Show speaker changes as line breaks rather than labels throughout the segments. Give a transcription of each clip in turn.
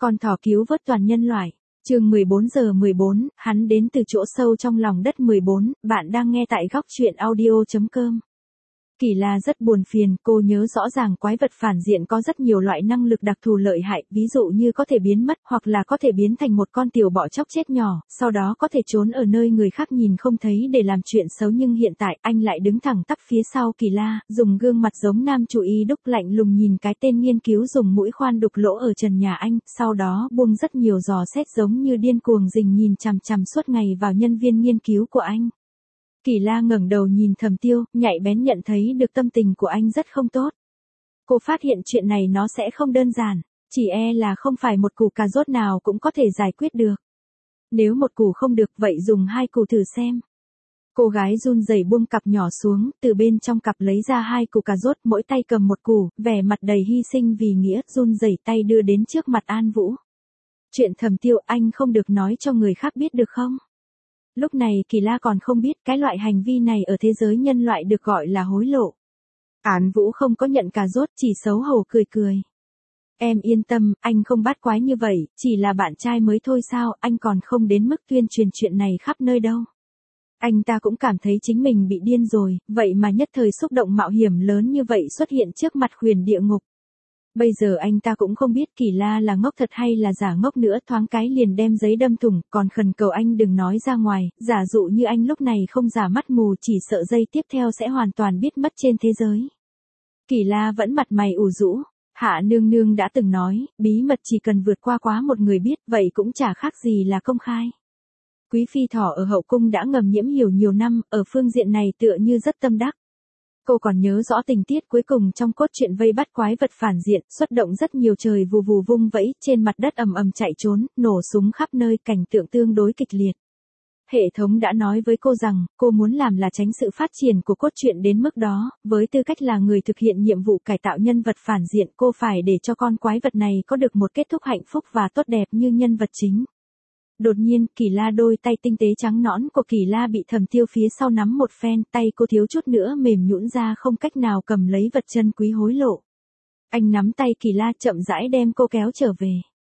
Con thỏ cứu vớt toàn nhân loại. Chương 14:14, hắn đến từ chỗ sâu trong lòng đất 14, bạn đang nghe tại góc truyện audio.com. Kỳ La rất buồn phiền, cô nhớ rõ ràng quái vật phản diện có rất nhiều loại năng lực đặc thù lợi hại, ví dụ như có thể biến mất hoặc là có thể biến thành một con tiểu bọ chóc chết nhỏ, sau đó có thể trốn ở nơi người khác nhìn không thấy để làm chuyện xấu, nhưng hiện tại anh lại đứng thẳng tắp phía sau Kỳ La, dùng gương mặt giống nam chủ y đúc lạnh lùng nhìn cái tên nghiên cứu dùng mũi khoan đục lỗ ở trần nhà anh, sau đó buông rất nhiều dò xét giống như điên cuồng rình nhìn chằm chằm suốt ngày vào nhân viên nghiên cứu của anh. Kỳ La ngẩng đầu nhìn Thẩm Tiêu, nhạy bén nhận thấy được tâm tình của anh rất không tốt. Cô phát hiện chuyện này nó sẽ không đơn giản, chỉ là không phải một củ cà rốt nào cũng có thể giải quyết được. Nếu một củ không được vậy dùng 2 củ thử xem. Cô gái run rẩy buông cặp nhỏ xuống, từ bên trong cặp lấy ra 2 củ cà rốt, mỗi tay cầm một củ, vẻ mặt đầy hy sinh vì nghĩa, run rẩy tay đưa đến trước mặt An Vũ. Chuyện Thẩm Tiêu anh không được nói cho người khác biết được không? Lúc này Kỳ La còn không biết cái loại hành vi này ở thế giới nhân loại được gọi là hối lộ. An Vũ không có nhận cà rốt, chỉ xấu hổ cười cười. Em yên tâm, anh không bắt quái như vậy, chỉ là bạn trai mới thôi sao, anh còn không đến mức tuyên truyền chuyện này khắp nơi đâu. Anh ta cũng cảm thấy chính mình bị điên rồi, vậy mà nhất thời xúc động mạo hiểm lớn như vậy xuất hiện trước mặt huyền địa ngục. Bây giờ anh ta cũng không biết Kỳ La là ngốc thật hay là giả ngốc nữa, thoáng cái liền đem giấy đâm thủng, còn khẩn cầu anh đừng nói ra ngoài, giả dụ như anh lúc này không giả mắt mù chỉ sợ giây tiếp theo sẽ hoàn toàn biết mất trên thế giới. Kỳ La vẫn mặt mày ủ rũ, Hạ nương nương đã từng nói, bí mật chỉ cần vượt qua quá một người biết, vậy cũng chả khác gì là công khai. Quý phi thỏ ở hậu cung đã ngầm nhiễm hiểu nhiều năm, ở phương diện này tựa như rất tâm đắc. Cô còn nhớ rõ tình tiết cuối cùng trong cốt truyện vây bắt quái vật phản diện, xuất động rất nhiều trời vù vù vung vẫy, trên mặt đất ầm ầm chạy trốn, nổ súng khắp nơi, cảnh tượng tương đối kịch liệt. Hệ thống đã nói với cô rằng, cô muốn làm là tránh sự phát triển của cốt truyện đến mức đó, với tư cách là người thực hiện nhiệm vụ cải tạo nhân vật phản diện, cô phải để cho con quái vật này có được một kết thúc hạnh phúc và tốt đẹp như nhân vật chính. Đột nhiên, Kỳ La đôi tay tinh tế trắng nõn của Kỳ La bị Thẩm Tiêu phía sau nắm một phen, tay cô thiếu chút nữa mềm nhũn ra không cách nào cầm lấy vật chân quý hối lộ. Anh nắm tay Kỳ La chậm rãi đem cô kéo trở về.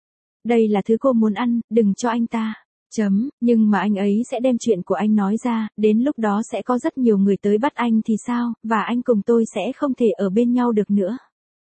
Đây là thứ cô muốn ăn, đừng cho anh ta. Nhưng mà anh ấy sẽ đem chuyện của anh nói ra, đến lúc đó sẽ có rất nhiều người tới bắt anh thì sao, và anh cùng tôi sẽ không thể ở bên nhau được nữa.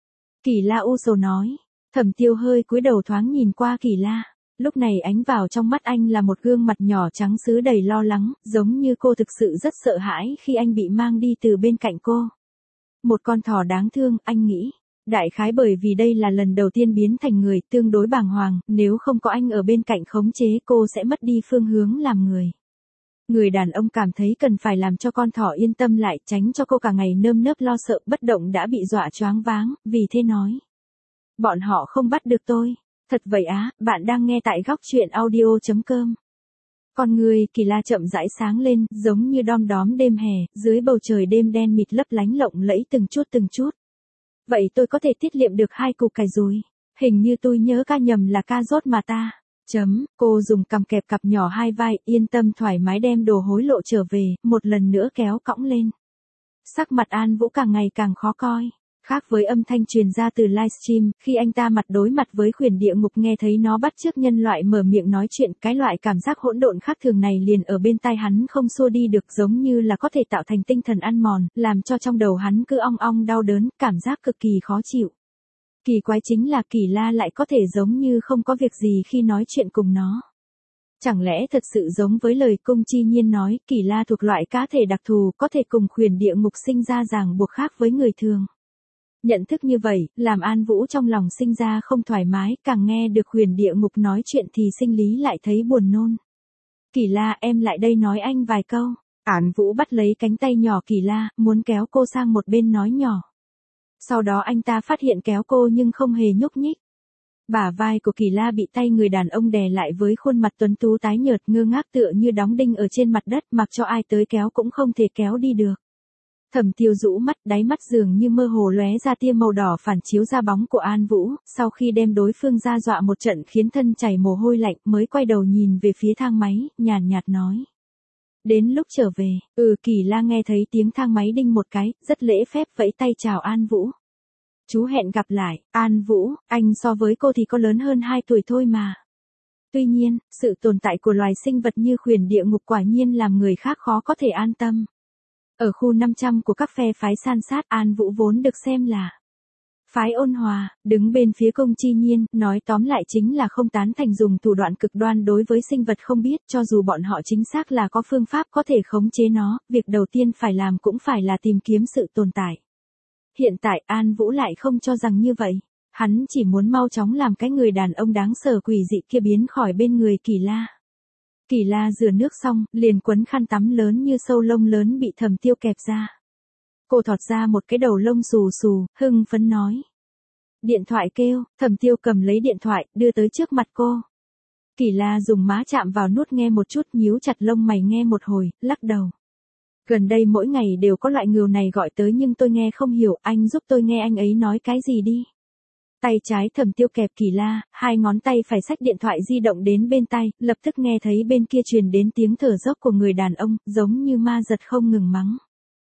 Kỳ La u sầu nói. Thẩm Tiêu hơi cúi đầu thoáng nhìn qua Kỳ La. Lúc này ánh vào trong mắt anh là một gương mặt nhỏ trắng sứ đầy lo lắng, giống như cô thực sự rất sợ hãi khi anh bị mang đi từ bên cạnh cô. Một con thỏ đáng thương, anh nghĩ. Đại khái bởi vì đây là lần đầu tiên biến thành người, tương đối bàng hoàng, nếu không có anh ở bên cạnh khống chế cô sẽ mất đi phương hướng làm người. Người đàn ông cảm thấy cần phải làm cho con thỏ yên tâm lại, tránh cho cô cả ngày nơm nớp lo sợ bất động đã bị dọa choáng váng, vì thế nói. Bọn họ không bắt được tôi. Thật vậy á, bạn đang nghe tại góc truyện audio.com. Con người Kỳ La chậm rãi sáng lên, giống như đom đóm đêm hè, dưới bầu trời đêm đen mịt lấp lánh lộng lẫy từng chút từng chút. Vậy tôi có thể tiết liệm được 2 củ cải rồi. Hình như tôi nhớ ca nhầm là ca rốt mà ta. Cô dùng cằm kẹp cặp nhỏ hai vai, yên tâm thoải mái đem đồ hối lộ trở về, một lần nữa kéo cõng lên. Sắc mặt An Vũ càng ngày càng khó coi. Khác với âm thanh truyền ra từ livestream, khi anh ta mặt đối mặt với huyền địa ngục nghe thấy nó bắt chước nhân loại mở miệng nói chuyện, cái loại cảm giác hỗn độn khác thường này liền ở bên tai hắn không xua đi được, giống như là có thể tạo thành tinh thần ăn mòn, làm cho trong đầu hắn cứ ong ong đau đớn, cảm giác cực kỳ khó chịu. Kỳ quái chính là Kỳ La lại có thể giống như không có việc gì khi nói chuyện cùng nó. Chẳng lẽ thật sự giống với lời Cung Chi Nhiên nói, Kỳ La thuộc loại cá thể đặc thù, có thể cùng huyền địa ngục sinh ra ràng buộc khác với người thường. Nhận thức như vậy, làm An Vũ trong lòng sinh ra không thoải mái, càng nghe được huyền địa ngục nói chuyện thì sinh lý lại thấy buồn nôn. Kỳ La, em lại đây nói anh vài câu. An Vũ bắt lấy cánh tay nhỏ Kỳ La, muốn kéo cô sang một bên nói nhỏ. Sau đó anh ta phát hiện kéo cô nhưng không hề nhúc nhích. Bả vai của Kỳ La bị tay người đàn ông đè lại với khuôn mặt tuấn tú tái nhợt ngơ ngác tựa như đóng đinh ở trên mặt đất, mặc cho ai tới kéo cũng không thể kéo đi được. Thẩm Tiêu rũ mắt, đáy mắt dường như mơ hồ lóe ra tia màu đỏ phản chiếu ra bóng của An Vũ, sau khi đem đối phương ra dọa một trận khiến thân chảy mồ hôi lạnh, mới quay đầu nhìn về phía thang máy, nhàn nhạt nói. Đến lúc trở về, Kỳ La nghe thấy tiếng thang máy đinh một cái, rất lễ phép vẫy tay chào An Vũ. Chú hẹn gặp lại, An Vũ, anh so với cô thì có lớn hơn 2 tuổi thôi mà. Tuy nhiên, sự tồn tại của loài sinh vật như khuyển địa ngục quả nhiên làm người khác khó có thể an tâm. Ở khu 500 của các phe phái san sát, An Vũ vốn được xem là phái ôn hòa, đứng bên phía Công Chi Nhiên, nói tóm lại chính là không tán thành dùng thủ đoạn cực đoan đối với sinh vật không biết, cho dù bọn họ chính xác là có phương pháp có thể khống chế nó, việc đầu tiên phải làm cũng phải là tìm kiếm sự tồn tại. Hiện tại An Vũ lại không cho rằng như vậy. Hắn chỉ muốn mau chóng làm cái người đàn ông đáng sợ quỷ dị kia biến khỏi bên người Kỳ La. Kỳ La rửa nước xong, liền quấn khăn tắm lớn như sâu lông lớn bị Thẩm Tiêu kẹp ra. Cô thọt ra một cái đầu lông xù xù, hưng phấn nói. Điện thoại kêu, Thẩm Tiêu cầm lấy điện thoại, đưa tới trước mặt cô. Kỳ La dùng má chạm vào nút nghe một chút, nhíu chặt lông mày nghe một hồi, lắc đầu. Gần đây mỗi ngày đều có loại ngưu này gọi tới nhưng tôi nghe không hiểu, anh giúp tôi nghe anh ấy nói cái gì đi. Tay trái Thẩm Tiêu kẹp Kỳ La, hai ngón tay phải xách điện thoại di động đến bên tai, lập tức nghe thấy bên kia truyền đến tiếng thở dốc của người đàn ông, giống như ma giật không ngừng mắng.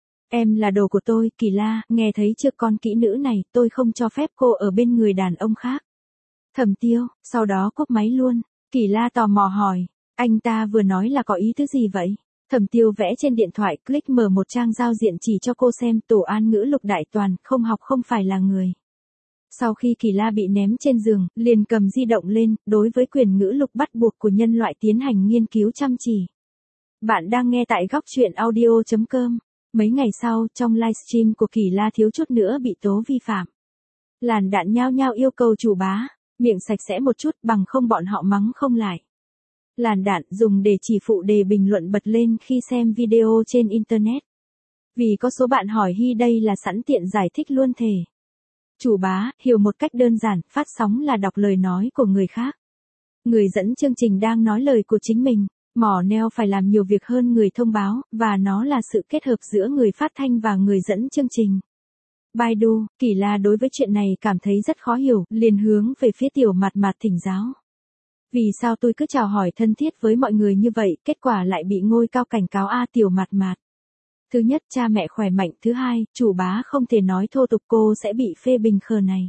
Em là đồ của tôi, Kỳ La, nghe thấy chưa con kỹ nữ này, tôi không cho phép cô ở bên người đàn ông khác. Thẩm Tiêu, sau đó cúp máy luôn. Kỳ La tò mò hỏi, anh ta vừa nói là có ý thứ gì vậy? Thẩm Tiêu vẽ trên điện thoại, click mở một trang giao diện chỉ cho cô xem, tổ an ngữ lục đại toàn, không học không phải là người. Sau khi Kỳ La bị ném trên giường, liền cầm di động lên, đối với quyền ngữ lục bắt buộc của nhân loại tiến hành nghiên cứu chăm chỉ. Bạn đang nghe tại góc truyện audio.com. Mấy ngày sau, trong livestream của Kỳ La thiếu chút nữa bị tố vi phạm. Làn đạn nhao nhao yêu cầu chủ bá, miệng sạch sẽ một chút bằng không bọn họ mắng không lại. Làn đạn dùng để chỉ phụ đề bình luận bật lên khi xem video trên Internet. Vì có số bạn hỏi Hi đây là sẵn tiện giải thích luôn thề. Chủ bá, hiểu một cách đơn giản, phát sóng là đọc lời nói của người khác. Người dẫn chương trình đang nói lời của chính mình, mỏ neo phải làm nhiều việc hơn người thông báo, và nó là sự kết hợp giữa người phát thanh và người dẫn chương trình. Baidu, Kỳ La đối với chuyện này cảm thấy rất khó hiểu, liền hướng về phía Tiểu Mạt Mạt thỉnh giáo. Vì sao tôi cứ chào hỏi thân thiết với mọi người như vậy, kết quả lại bị ngôi cao cảnh cáo Tiểu Mạt Mạt. Thứ nhất, cha mẹ khỏe mạnh, thứ hai, chủ bá không thể nói thô tục, cô sẽ bị phê bình khờ này.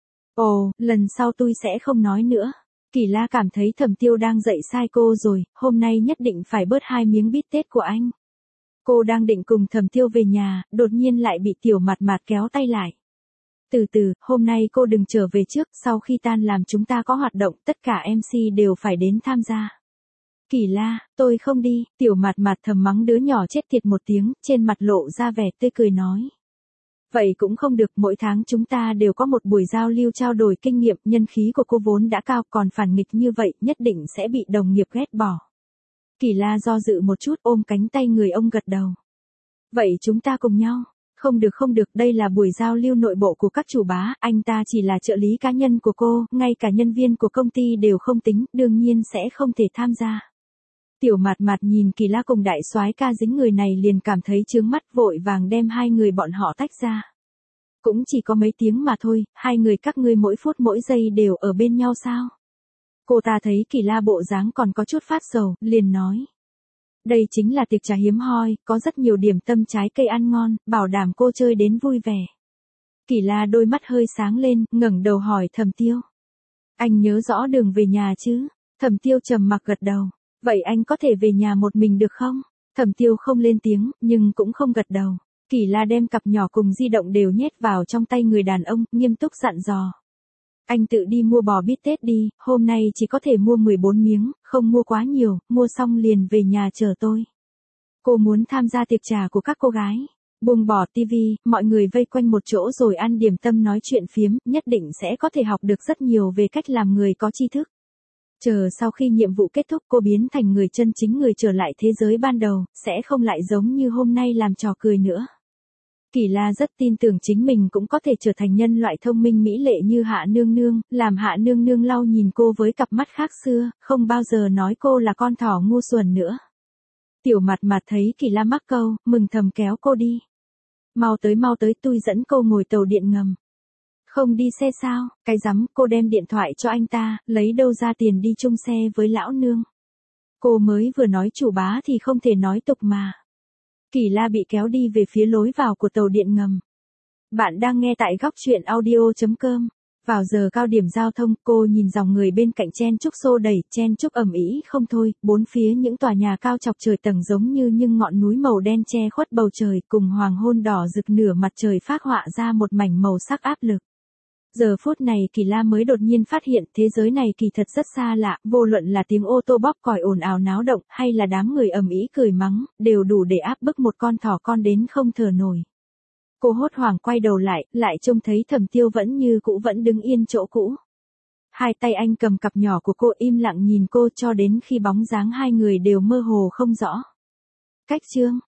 Ồ, lần sau tôi sẽ không nói nữa. Kỳ La cảm thấy Thẩm Tiêu đang dạy sai cô rồi, hôm nay nhất định phải bớt 2 miếng bít tết của anh. Cô đang định cùng Thẩm Tiêu về nhà, đột nhiên lại bị Tiểu Mạt Mạt kéo tay lại. Từ từ, hôm nay cô đừng trở về trước, sau khi tan làm chúng ta có hoạt động, tất cả MC đều phải đến tham gia. Kỳ La, tôi không đi, Tiểu Mạt Mạt thầm mắng đứa nhỏ chết tiệt một tiếng, trên mặt lộ ra vẻ tươi cười nói. Vậy cũng không được, mỗi tháng chúng ta đều có một buổi giao lưu trao đổi kinh nghiệm, nhân khí của cô vốn đã cao, còn phản nghịch như vậy, nhất định sẽ bị đồng nghiệp ghét bỏ. Kỳ La do dự một chút, ôm cánh tay người ông gật đầu. Vậy chúng ta cùng nhau. Không được, đây là buổi giao lưu nội bộ của các chủ bá, anh ta chỉ là trợ lý cá nhân của cô, ngay cả nhân viên của công ty đều không tính, đương nhiên sẽ không thể tham gia. Tiểu Mạt Mạt nhìn Kỳ La cùng đại soái ca dính người này liền cảm thấy chướng mắt, vội vàng đem hai người bọn họ tách ra. Cũng chỉ có mấy tiếng mà thôi, hai người các ngươi mỗi phút mỗi giây đều ở bên nhau sao? Cô ta thấy Kỳ La bộ dáng còn có chút phát sầu, liền nói. Đây chính là tiệc trà hiếm hoi, có rất nhiều điểm tâm trái cây ăn ngon, bảo đảm cô chơi đến vui vẻ. Kỳ La đôi mắt hơi sáng lên, ngẩng đầu hỏi Thẩm Tiêu. Anh nhớ rõ đường về nhà chứ? Thẩm Tiêu trầm mặc gật đầu. Vậy anh có thể về nhà một mình được không? Thẩm Tiêu không lên tiếng, nhưng cũng không gật đầu. Kỳ La đem cặp nhỏ cùng di động đều nhét vào trong tay người đàn ông, nghiêm túc dặn dò. Anh tự đi mua bò bít tết đi, hôm nay chỉ có thể mua 14 miếng, không mua quá nhiều, mua xong liền về nhà chờ tôi. Cô muốn tham gia tiệc trà của các cô gái. Buông bỏ tivi, mọi người vây quanh một chỗ rồi ăn điểm tâm nói chuyện phiếm, nhất định sẽ có thể học được rất nhiều về cách làm người có tri thức. Chờ sau khi nhiệm vụ kết thúc cô biến thành người chân chính, người trở lại thế giới ban đầu, sẽ không lại giống như hôm nay làm trò cười nữa. Kỳ La rất tin tưởng chính mình cũng có thể trở thành nhân loại thông minh mỹ lệ như Hạ Nương Nương, làm Hạ Nương Nương lau nhìn cô với cặp mắt khác xưa, không bao giờ nói cô là con thỏ ngu xuẩn nữa. Tiểu Mạt Mạt thấy Kỳ La mắc câu, mừng thầm kéo cô đi. Mau tới, tôi dẫn cô ngồi tàu điện ngầm. Không đi xe sao, cái rắm, cô đem điện thoại cho anh ta, lấy đâu ra tiền đi chung xe với lão nương. Cô mới vừa nói chủ bá thì không thể nói tục mà. Kỳ La bị kéo đi về phía lối vào của tàu điện ngầm. Bạn đang nghe tại góc chuyện audio.com. Vào giờ cao điểm giao thông, cô nhìn dòng người bên cạnh chen chúc xô đẩy, chen chúc ầm ĩ không thôi, bốn phía những tòa nhà cao chọc trời tầng giống như những ngọn núi màu đen che khuất bầu trời, cùng hoàng hôn đỏ rực nửa mặt trời phác họa ra một mảnh màu sắc áp lực. Giờ phút này Kỳ La mới đột nhiên phát hiện thế giới này kỳ thật rất xa lạ, vô luận là tiếng ô tô bóp còi ồn ào náo động hay là đám người ầm ĩ cười mắng, đều đủ để áp bức một con thỏ con đến không thở nổi. Cô hốt hoảng quay đầu lại trông thấy Thẩm Tiêu vẫn như cũ vẫn đứng yên chỗ cũ. Hai tay anh cầm cặp nhỏ của cô im lặng nhìn cô cho đến khi bóng dáng hai người đều mơ hồ không rõ. Cách chương